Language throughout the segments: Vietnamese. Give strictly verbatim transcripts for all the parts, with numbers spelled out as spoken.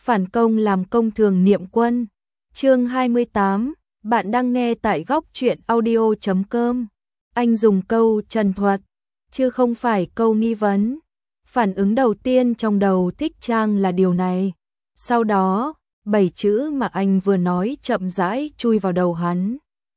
phản công làm công thường niệm quân. Chương hai mươi tám, bạn đang nghe tại góc truyện audio chấm com. Anh dùng câu trần thuật, chứ không phải câu nghi vấn. Phản ứng đầu tiên trong đầu Thích Trang là điều này. Sau đó, bảy chữ mà anh vừa nói chậm rãi chui vào đầu hắn.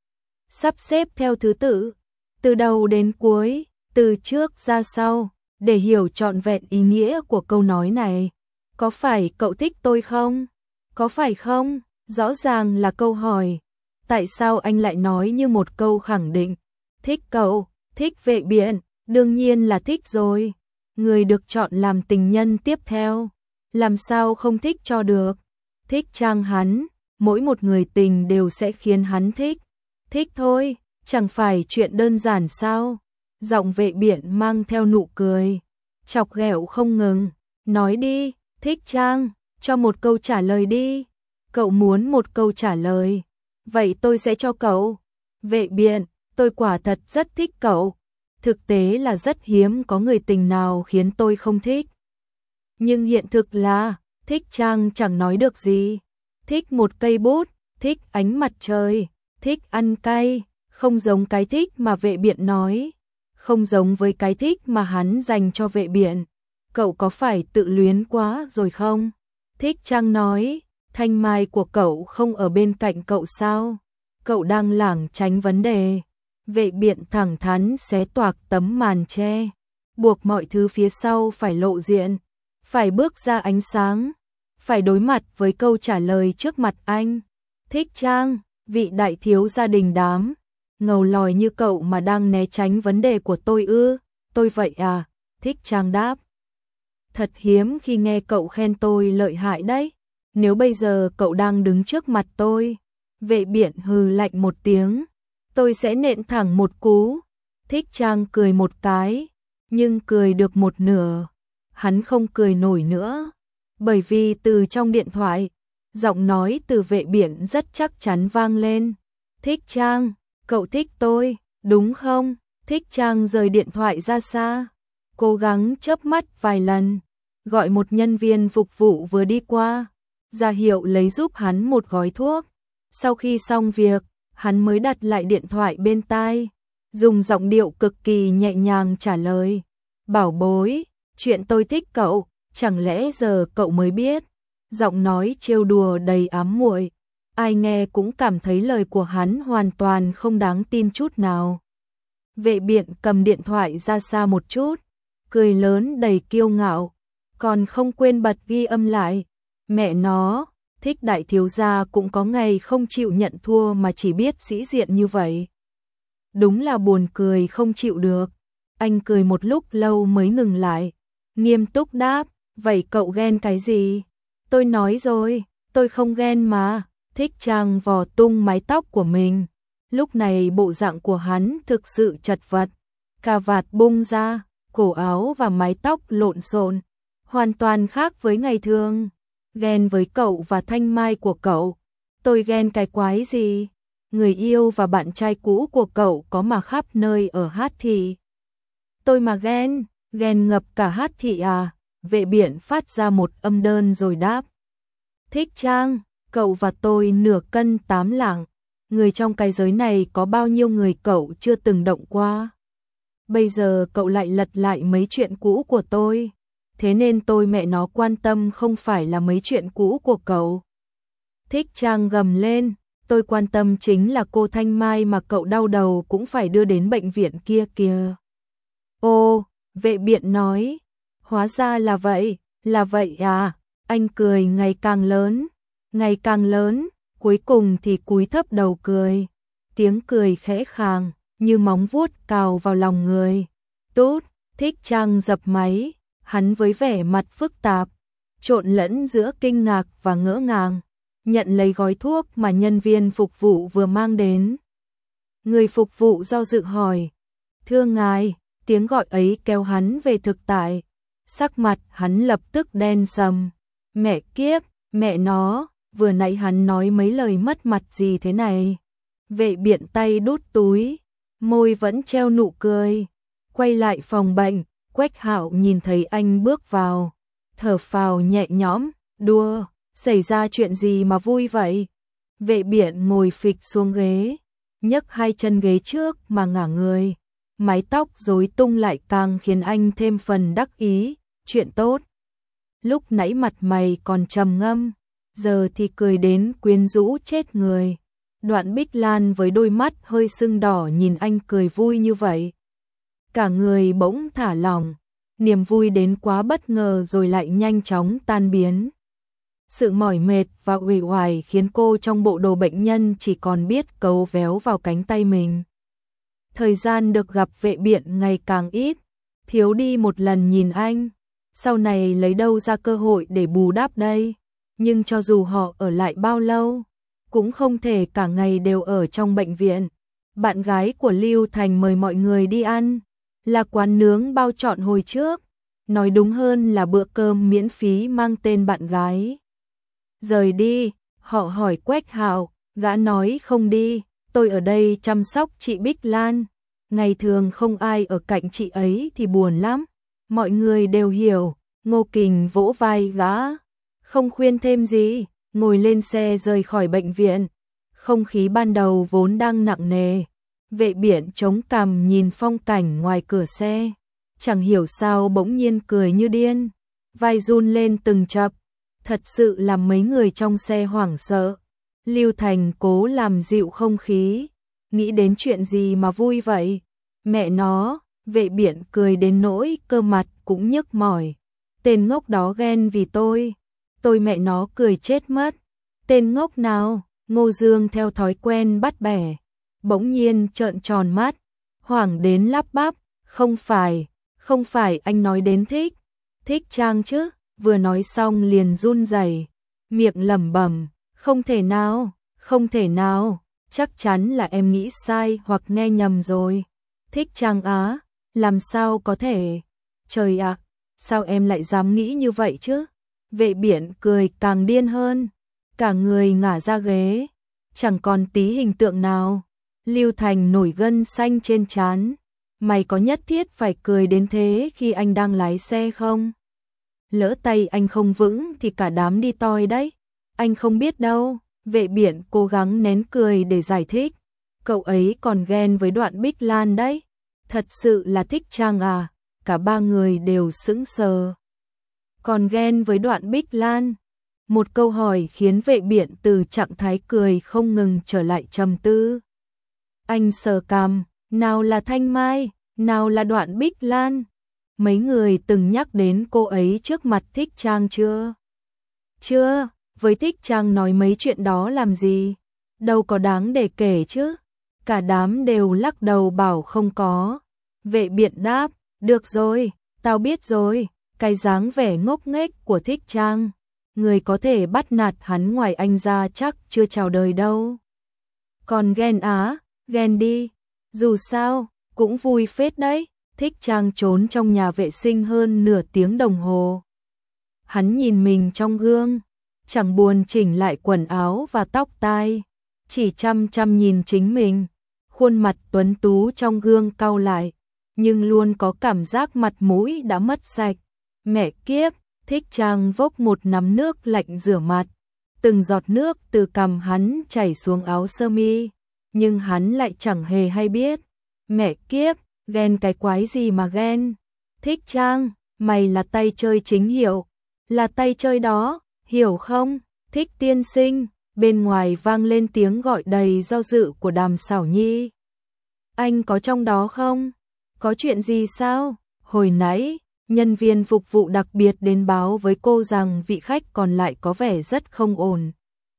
Sắp xếp theo thứ tự, từ đầu đến cuối, từ trước ra sau, để hiểu trọn vẹn ý nghĩa của câu nói này. Có phải cậu thích tôi không? Có phải không? Rõ ràng là câu hỏi. Tại sao anh lại nói như một câu khẳng định? Thích cậu, thích Vệ Biện, đương nhiên là thích rồi. Người được chọn làm tình nhân tiếp theo, làm sao không thích cho được. Thích Trang hắn, mỗi một người tình đều sẽ khiến hắn thích. Thích thôi, chẳng phải chuyện đơn giản sao? Giọng Vệ Biện mang theo nụ cười, chọc ghẹo không ngừng. Nói đi, Thích Trang, cho một câu trả lời đi. Cậu muốn một câu trả lời, vậy tôi sẽ cho cậu. Vệ Biện, tôi quả thật rất thích cậu. Thực tế là rất hiếm có người tình nào khiến tôi không thích. Nhưng hiện thực là, Thích Trang chẳng nói được gì. Thích một cây bút, thích ánh mặt trời, thích ăn cay, không giống cái thích mà Vệ Biện nói, không giống với cái thích mà hắn dành cho Vệ Biện. Cậu có phải tự luyến quá rồi không? Thích Trang nói, thanh mai của cậu không ở bên cạnh cậu sao? Cậu đang lảng tránh vấn đề. Vệ Biện thẳng thắn xé toạc tấm màn che, buộc mọi thứ phía sau phải lộ diện, phải bước ra ánh sáng, phải đối mặt với câu trả lời trước mặt anh. Thích Trang, vị đại thiếu gia đình đám, ngầu lòi như cậu mà đang né tránh vấn đề của tôi ư? Tôi vậy à? Thích Trang đáp. Thật hiếm khi nghe cậu khen tôi lợi hại đấy. Nếu bây giờ cậu đang đứng trước mặt tôi, Vệ Biện hừ lạnh một tiếng, tôi sẽ nện thẳng một cú. Thích Trang cười một cái, nhưng cười được một nửa. Hắn không cười nổi nữa, bởi vì từ trong điện thoại, giọng nói từ Vệ Biện rất chắc chắn vang lên. Thích Trang, cậu thích tôi, đúng không? Thích Trang rời điện thoại ra xa, cố gắng chớp mắt vài lần, gọi một nhân viên phục vụ vừa đi qua, ra hiệu lấy giúp hắn một gói thuốc. Sau khi xong việc, hắn mới đặt lại điện thoại bên tai, dùng giọng điệu cực kỳ nhẹ nhàng trả lời. Bảo bối, chuyện tôi thích cậu, chẳng lẽ giờ cậu mới biết? Giọng nói trêu đùa đầy ám muội, ai nghe cũng cảm thấy lời của hắn hoàn toàn không đáng tin chút nào. Vệ Biện cầm điện thoại ra xa một chút, cười lớn đầy kiêu ngạo, còn không quên bật ghi âm lại. Mẹ nó, Thích đại thiếu gia cũng có ngày không chịu nhận thua mà chỉ biết sĩ diện như vậy. Đúng là buồn cười không chịu được. Anh cười một lúc lâu mới ngừng lại, nghiêm túc đáp, vậy cậu ghen cái gì? Tôi nói rồi, tôi không ghen mà. Thích Trang vò tung mái tóc của mình. Lúc này bộ dạng của hắn thực sự chật vật, cà vạt bung ra, cổ áo và mái tóc lộn xộn, hoàn toàn khác với ngày thường. Ghen với cậu và thanh mai của cậu. Tôi ghen cái quái gì? Người yêu và bạn trai cũ của cậu có mà khắp nơi ở Hát Thị. Tôi mà ghen, ghen ngập cả Hát Thị à? Vệ Biện phát ra một âm đơn rồi đáp. Thích Trang, cậu và tôi nửa cân tám lạng. Người trong cái giới này có bao nhiêu người cậu chưa từng động qua? Bây giờ cậu lại lật lại mấy chuyện cũ của tôi. Thế nên tôi mẹ nó quan tâm không phải là mấy chuyện cũ của cậu. Thích Trang gầm lên, tôi quan tâm chính là cô Thanh Mai mà cậu đau đầu cũng phải đưa đến bệnh viện kia kìa. Ô, Vệ Biện nói, hóa ra là vậy, là vậy à? Anh cười ngày càng lớn, ngày càng lớn, cuối cùng thì cúi thấp đầu cười. Tiếng cười khẽ khàng, như móng vuốt cào vào lòng người. Tút, Thích Trang dập máy. Hắn với vẻ mặt phức tạp, trộn lẫn giữa kinh ngạc và ngỡ ngàng, nhận lấy gói thuốc mà nhân viên phục vụ vừa mang đến. Người phục vụ do dự hỏi, thưa ngài, tiếng gọi ấy kéo hắn về thực tại. Sắc mặt hắn lập tức đen sầm. Mẹ kiếp, mẹ nó, vừa nãy hắn nói mấy lời mất mặt gì thế này? Vệ Biện tay đút túi, môi vẫn treo nụ cười, quay lại phòng bệnh. Quách Hạo nhìn thấy anh bước vào, thở phào nhẹ nhõm, đùa, Xảy ra chuyện gì mà vui vậy? Vệ Biện ngồi phịch xuống ghế, nhấc hai chân ghế trước mà ngả người. Mái tóc rối tung lại càng khiến anh thêm phần đắc ý. Chuyện tốt. Lúc nãy mặt mày còn trầm ngâm, giờ thì cười đến quyến rũ chết người. Đoạn Bích Lan với đôi mắt hơi sưng đỏ nhìn anh cười vui như vậy. Cả người bỗng thả lỏng, niềm vui đến quá bất ngờ rồi lại nhanh chóng tan biến. Sự mỏi mệt và uể oải khiến cô trong bộ đồ bệnh nhân chỉ còn biết cấu véo vào cánh tay mình. Thời gian được gặp Vệ Biện ngày càng ít, thiếu đi một lần nhìn anh. Sau này lấy đâu ra cơ hội để bù đắp đây? Nhưng cho dù họ ở lại bao lâu, cũng không thể cả ngày đều ở trong bệnh viện. Bạn gái của Lưu Thành mời mọi người đi ăn, là quán nướng bao trọn hồi trước. Nói đúng hơn là bữa cơm miễn phí mang tên bạn gái. Rời đi, họ hỏi Quách Hạo, gã nói không đi, tôi ở đây chăm sóc chị Bích Lan. Ngày thường không ai ở cạnh chị ấy thì buồn lắm. Mọi người đều hiểu, Ngô Kình vỗ vai gã, không khuyên thêm gì, ngồi lên xe rời khỏi bệnh viện. Không khí ban đầu vốn đang nặng nề, Vệ Biện chống cằm nhìn phong cảnh ngoài cửa xe, chẳng hiểu sao bỗng nhiên cười như điên, vai run lên từng chập, thật sự làm mấy người trong xe hoảng sợ. Lưu Thành cố làm dịu không khí, nghĩ đến chuyện gì mà vui vậy? Mẹ nó, Vệ Biện cười đến nỗi cơ mặt cũng nhức mỏi. Tên ngốc đó ghen vì tôi, tôi mẹ nó cười chết mất. Tên ngốc nào? Ngô Dương theo thói quen bắt bẻ, bỗng nhiên trợn tròn mắt, hoảng đến lắp bắp, không phải, không phải anh nói đến Thích, Thích Trang chứ? Vừa nói xong liền run rẩy, miệng lẩm bẩm, không thể nào, không thể nào, chắc chắn là em nghĩ sai hoặc nghe nhầm rồi. Thích Trang á, làm sao có thể? Trời ạ, sao em lại dám nghĩ như vậy chứ? Vệ Biện cười càng điên hơn, cả người ngả ra ghế, chẳng còn tí hình tượng nào. Lưu Thành nổi gân xanh trên trán, mày có nhất thiết phải cười đến thế khi anh đang lái xe không? Lỡ tay anh không vững thì cả đám đi toi đấy. Anh không biết đâu. Vệ Biện cố gắng nén cười để giải thích. Cậu ấy còn ghen với Đoạn Bích Lan đấy. Thật sự là Thích Trang à? Cả ba người đều sững sờ. Còn ghen với Đoạn Bích Lan? Một câu hỏi khiến Vệ Biện từ trạng thái cười không ngừng trở lại trầm tư. Anh sờ cằm, nào là Thanh Mai, nào là Đoạn Bích Lan. Mấy người từng nhắc đến cô ấy trước mặt Thích Trang chưa? Chưa, với Thích Trang nói mấy chuyện đó làm gì? Đâu có đáng để kể chứ. Cả đám đều lắc đầu bảo không có. Vệ Biện đáp, được rồi, tao biết rồi. Cái dáng vẻ ngốc nghếch của Thích Trang, người có thể bắt nạt hắn ngoài anh ra chắc chưa chào đời đâu. Còn ghen á, ghen đi, dù sao, cũng vui phết đấy. Thích Trang trốn trong nhà vệ sinh hơn nửa tiếng đồng hồ. Hắn nhìn mình trong gương, chẳng buồn chỉnh lại quần áo và tóc tai, chỉ chăm chăm nhìn chính mình. Khuôn mặt tuấn tú trong gương cau lại, nhưng luôn có cảm giác mặt mũi đã mất sạch. Mẹ kiếp, Thích Trang vốc một nắm nước lạnh rửa mặt, từng giọt nước từ cằm hắn chảy xuống áo sơ mi, nhưng hắn lại chẳng hề hay biết. Mẹ kiếp, ghen cái quái gì mà ghen? Thích Trang, mày là tay chơi chính hiệu, là tay chơi đó, hiểu không? Thích tiên sinh. Bên ngoài vang lên tiếng gọi đầy do dự của Đàm Sảo Nhi. Anh có trong đó không? Có chuyện gì sao? Hồi nãy, nhân viên phục vụ đặc biệt đến báo với cô rằng vị khách còn lại có vẻ rất không ổn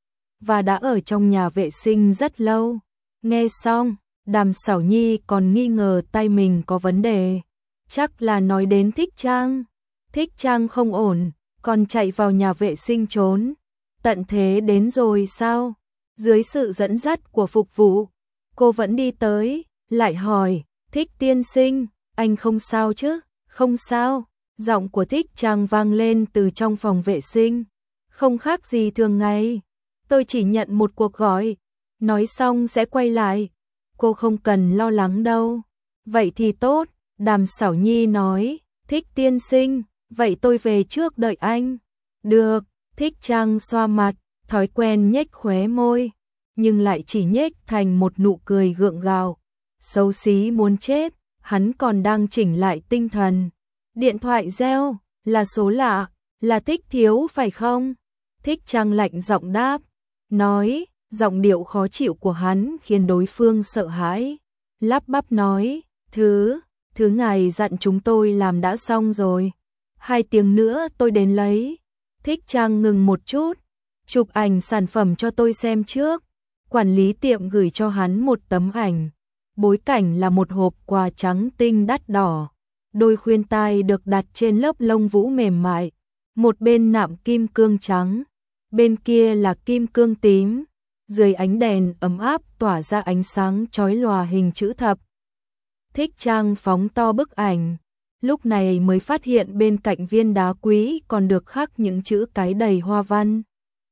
và đã ở trong nhà vệ sinh rất lâu. Nghe xong, Đàm Sảo Nhi còn nghi ngờ tay mình có vấn đề. Chắc là nói đến Thích Trang. Thích Trang không ổn, còn chạy vào nhà vệ sinh trốn. Tận thế đến rồi sao? Dưới sự dẫn dắt của phục vụ, cô vẫn đi tới, lại hỏi, Thích tiên sinh, anh không sao chứ? Không sao. Giọng của Thích Trang vang lên từ trong phòng vệ sinh. Không khác gì thường ngày. Tôi chỉ nhận một cuộc gọi, nói xong sẽ quay lại. Cô không cần lo lắng đâu. Vậy thì tốt, Đàm Sảo Nhi nói. Thích tiên sinh, vậy tôi về trước đợi anh. Được, Thích Trang xoa mặt, thói quen nhếch khóe môi, nhưng lại chỉ nhếch thành một nụ cười gượng gạo. Xấu xí muốn chết, hắn còn đang chỉnh lại tinh thần. Điện thoại reo, là số lạ, là Thích Thiếu phải không? Thích Trang lạnh giọng đáp, nói, giọng điệu khó chịu của hắn khiến đối phương sợ hãi. Lắp bắp nói, thứ, thứ ngài dặn chúng tôi làm đã xong rồi. Hai tiếng nữa tôi đến lấy. Thích Trang ngừng một chút, chụp ảnh sản phẩm cho tôi xem trước. Quản lý tiệm gửi cho hắn một tấm ảnh. Bối cảnh là một hộp quà trắng tinh đắt đỏ. Đôi khuyên tai được đặt trên lớp lông vũ mềm mại. Một bên nạm kim cương trắng, bên kia là kim cương tím. Dưới ánh đèn ấm áp tỏa ra ánh sáng chói lòa hình chữ thập. Thích Trang phóng to bức ảnh, lúc này mới phát hiện bên cạnh viên đá quý còn được khắc những chữ cái đầy hoa văn.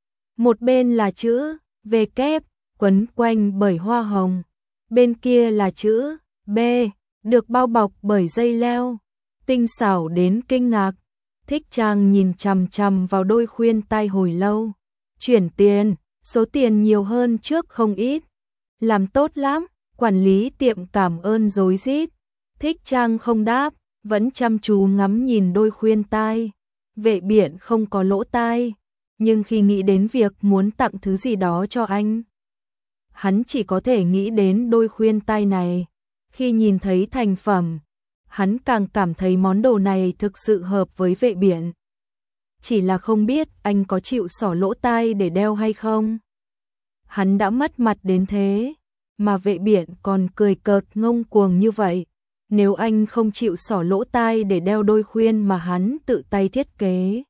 Một bên là chữ V kép, quấn quanh bởi hoa hồng. Bên kia là chữ B, được bao bọc bởi dây leo. Tinh xảo đến kinh ngạc. Thích Trang nhìn chằm chằm vào đôi khuyên tai hồi lâu. Chuyển tiền, số tiền nhiều hơn trước không ít. Làm tốt lắm, quản lý tiệm cảm ơn rối rít. Thích Trang không đáp, vẫn chăm chú ngắm nhìn đôi khuyên tai. Vệ Biển không có lỗ tai, nhưng khi nghĩ đến việc muốn tặng thứ gì đó cho anh, hắn chỉ có thể nghĩ đến đôi khuyên tai này. Khi nhìn thấy thành phẩm, hắn càng cảm thấy món đồ này thực sự hợp với Vệ Biển. Chỉ là không biết anh có chịu xỏ lỗ tai để đeo hay không. Hắn đã mất mặt đến thế, mà Vệ Biển còn cười cợt ngông cuồng như vậy. Nếu anh không chịu xỏ lỗ tai để đeo đôi khuyên mà hắn tự tay thiết kế,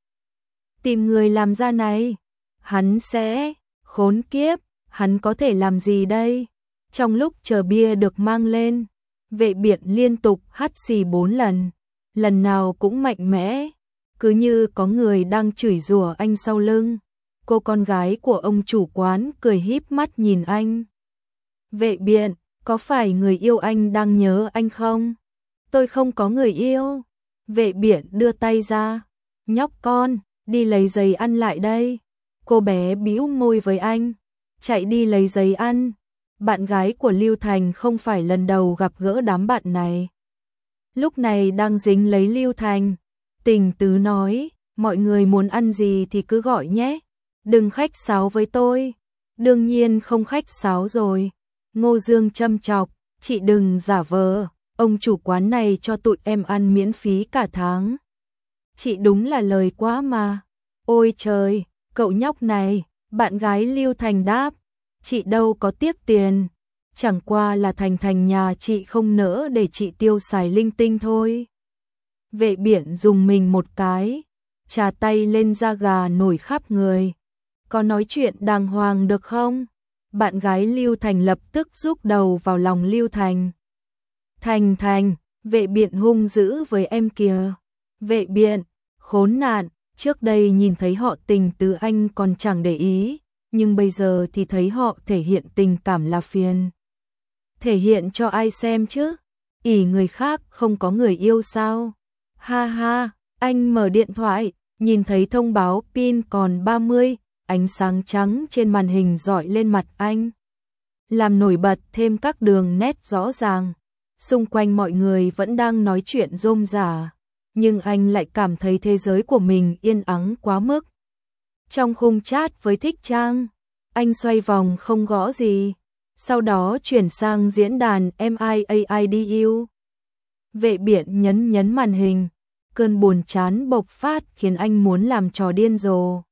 tìm người làm ra này, hắn sẽ khốn kiếp. Hắn có thể làm gì đây? Trong lúc chờ bia được mang lên, Vệ Biển liên tục hắt xì bốn lần, lần nào cũng mạnh mẽ, cứ như có người đang chửi rủa anh sau lưng. Cô con gái của ông chủ quán cười híp mắt nhìn anh. Vệ Biển, có phải người yêu anh đang nhớ anh không? Tôi không có người yêu. Vệ Biển đưa tay ra. Nhóc con, đi lấy giấy ăn lại đây. Cô bé bĩu môi với anh. Chạy đi lấy giấy ăn. Bạn gái của Lưu Thành không phải lần đầu gặp gỡ đám bạn này. Lúc này đang dính lấy Lưu Thành. Tình tứ nói, mọi người muốn ăn gì thì cứ gọi nhé. Đừng khách sáo với tôi. Đương nhiên không khách sáo rồi. Ngô Dương châm chọc, chị đừng giả vờ, ông chủ quán này cho tụi em ăn miễn phí cả tháng. Chị đúng là lời quá mà. Ôi trời, cậu nhóc này, bạn gái Lưu Thành đáp, chị đâu có tiếc tiền. Chẳng qua là Thành Thành nhà chị không nỡ để chị tiêu xài linh tinh thôi. Vệ Biển dùng mình một cái, chà tay lên da gà nổi khắp người. Có nói chuyện đàng hoàng được không? Bạn gái Lưu Thành lập tức rúc đầu vào lòng Lưu Thành. Thành Thành, Vệ Biển hung dữ với em kìa. Vệ Biển, khốn nạn, trước đây nhìn thấy họ tình tứ anh còn chẳng để ý, nhưng bây giờ thì thấy họ thể hiện tình cảm là phiền. Thể hiện cho ai xem chứ? Ỷ người khác không có người yêu sao? Ha ha, anh mở điện thoại, nhìn thấy thông báo pin còn ba mươi, ánh sáng trắng trên màn hình rọi lên mặt anh, làm nổi bật thêm các đường nét rõ ràng. Xung quanh mọi người vẫn đang nói chuyện rôm rả, nhưng anh lại cảm thấy thế giới của mình yên ắng quá mức. Trong khung chat với Thích Trang, anh xoay vòng không gõ gì, sau đó chuyển sang diễn đàn em i a i đê u. Vệ Biển nhấn nhấn màn hình, cơn buồn chán bộc phát khiến anh muốn làm trò điên rồ.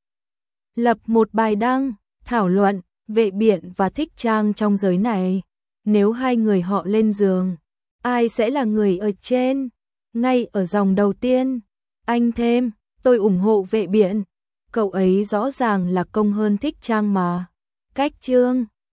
Lập một bài đăng, thảo luận, Vệ Biển và Thích Trang trong giới này. Nếu hai người họ lên giường, ai sẽ là người ở trên? Ngay ở dòng đầu tiên, anh thêm, tôi ủng hộ Vệ Biển. Cậu ấy rõ ràng là công hơn Thích Trang mà. Cách chương